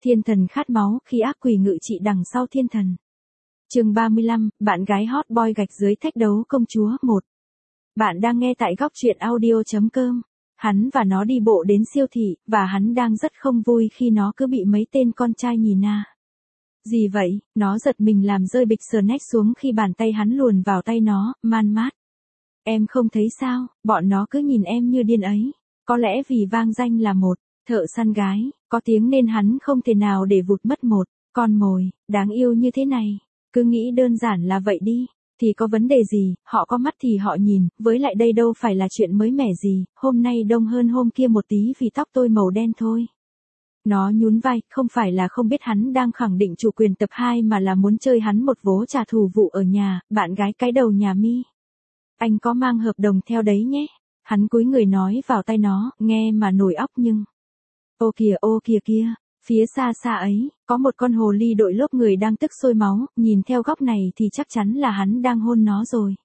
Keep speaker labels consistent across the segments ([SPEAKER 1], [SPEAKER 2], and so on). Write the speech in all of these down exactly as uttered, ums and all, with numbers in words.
[SPEAKER 1] Thiên thần khát máu khi ác quỷ ngự trị đằng sau thiên thần. Chương ba mươi lăm, bạn gái hot boy gạch dưới thách đấu công chúa một. Bạn đang nghe tại góc truyện audio chấm com. Hắn và nó đi bộ đến siêu thị, và hắn đang rất không vui khi nó cứ bị mấy tên con trai nhìn na. Gì vậy? Nó giật mình làm rơi bịch snack xuống khi bàn tay hắn luồn vào tay nó, man mát. Em không thấy sao, bọn nó cứ nhìn em như điên ấy. Có lẽ vì vang danh là một thợ săn gái, có tiếng nên hắn không thể nào để vụt mất một con mồi đáng yêu như thế này. Cứ nghĩ đơn giản là vậy đi, thì có vấn đề gì, họ có mắt thì họ nhìn, với lại đây đâu phải là chuyện mới mẻ gì, hôm nay đông hơn hôm kia một tí vì tóc tôi màu đen thôi. Nó nhún vai, không phải là không biết hắn đang khẳng định chủ quyền tập hai mà là muốn chơi hắn một vố trả thù vụ ở nhà, bạn gái cái đầu nhà mi. Anh có mang hợp đồng theo đấy nhé. Hắn cúi người nói vào tai nó, nghe mà nổi óc nhưng. Ô kìa ô kìa kia, phía xa xa ấy, có một con hồ ly đội lốp người đang tức sôi máu, nhìn theo góc này thì chắc chắn là hắn đang hôn nó rồi.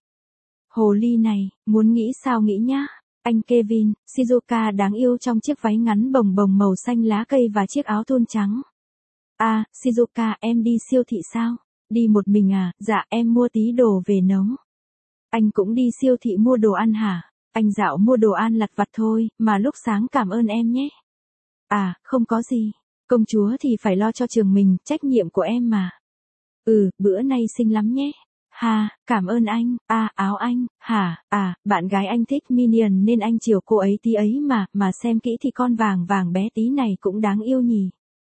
[SPEAKER 1] Hồ ly này, muốn nghĩ sao nghĩ nhá. Anh Kevin, Shizuka đáng yêu trong chiếc váy ngắn bồng bồng màu xanh lá cây và chiếc áo thun trắng. À, Shizuka, em đi siêu thị sao? Đi một mình à? Dạ, em mua tí đồ về nấu. Anh cũng đi siêu thị mua đồ ăn hả? Anh dạo mua đồ ăn lặt vặt thôi, mà lúc sáng cảm ơn em nhé. À, không có gì. Công chúa thì phải lo cho trường mình, trách nhiệm của em mà. Ừ, bữa nay xinh lắm nhé. Ha, cảm ơn anh. À, áo anh, hả, à, bạn gái anh thích Minion nên anh chiều cô ấy tí ấy mà, mà xem kỹ thì con vàng vàng bé tí này cũng đáng yêu nhỉ.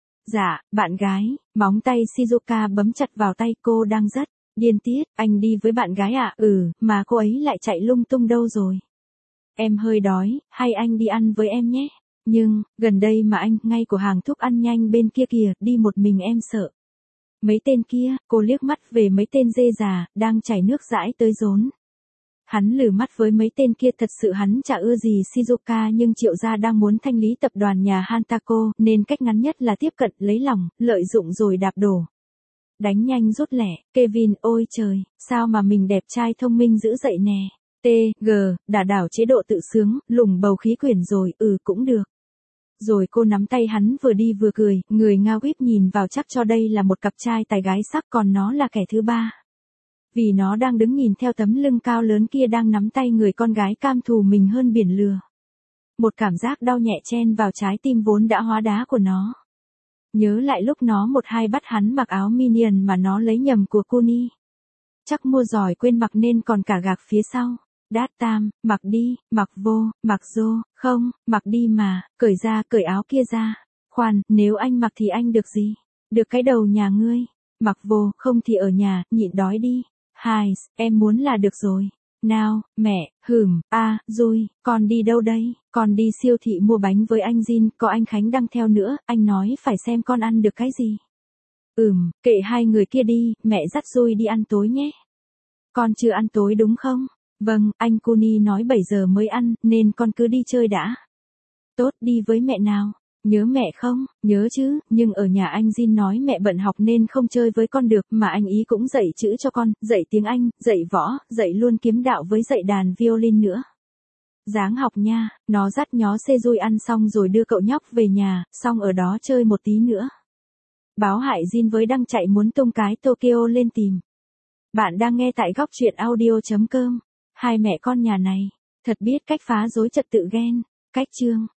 [SPEAKER 1] Dạ, bạn gái, móng tay Shizuka bấm chặt vào tay cô đang rất điên tiết. Anh đi với bạn gái à? Ừ, mà cô ấy lại chạy lung tung đâu rồi? Em hơi đói, hay anh đi ăn với em nhé. Nhưng, gần đây mà anh, ngay của hàng thuốc ăn nhanh bên kia kìa, đi một mình em sợ. Mấy tên kia, cô liếc mắt về mấy tên dê già, đang chảy nước dãi tới rốn. Hắn lử mắt với mấy tên kia, thật sự hắn chả ưa gì Shizuka, nhưng Triệu gia đang muốn thanh lý tập đoàn nhà Hantako, nên cách ngắn nhất là tiếp cận, lấy lòng, lợi dụng rồi đạp đổ. Đánh nhanh rút lẻ, Kevin, ôi trời, sao mà mình đẹp trai thông minh dữ dậy nè. T, G, đả đảo chế độ tự sướng, lủng bầu khí quyển rồi, ừ cũng được. Rồi cô nắm tay hắn vừa đi vừa cười, người Nga Whip nhìn vào chắc cho đây là một cặp trai tài gái sắc, còn nó là kẻ thứ ba. Vì nó đang đứng nhìn theo tấm lưng cao lớn kia đang nắm tay người con gái cam thù mình hơn biển lừa. Một cảm giác đau nhẹ chen vào trái tim vốn đã hóa đá của nó. Nhớ lại lúc nó một hai bắt hắn mặc áo Minion mà nó lấy nhầm của Kuni. Chắc mua giỏi quên mặc nên còn cả gạc phía sau. Đát tam, mặc đi, mặc vô, mặc dô, không, mặc đi mà, cởi ra, cởi áo kia ra. Khoan, nếu anh mặc thì anh được gì? Được cái đầu nhà ngươi. Mặc vô, không thì ở nhà, nhịn đói đi. Hai, em muốn là được rồi. Nào, mẹ, hửm, a, à, rồi, con đi đâu đây? Con đi siêu thị mua bánh với anh Jin, có anh Khánh đang theo nữa, anh nói phải xem con ăn được cái gì. Ừm, kệ hai người kia đi, mẹ dắt Rồi đi ăn tối nhé. Con chưa ăn tối đúng không? Vâng, anh Kuni nói bảy giờ mới ăn, nên con cứ đi chơi đã. Tốt, đi với mẹ nào. Nhớ mẹ không? Nhớ chứ, nhưng ở nhà anh Jin nói mẹ bận học nên không chơi với con được, mà anh ý cũng dạy chữ cho con, dạy tiếng Anh, dạy võ, dạy luôn kiếm đạo với dạy đàn violin nữa. Dáng học nha, nó dắt nhó xê Rồi ăn xong rồi đưa cậu nhóc về nhà, xong ở đó chơi một tí nữa. Báo hại Jin với đang chạy muốn tung cái Tokyo lên tìm. Bạn đang nghe tại góc truyện audio chấm com. Hai mẹ con nhà này, thật biết cách phá rối trật tự ghen. Cách chương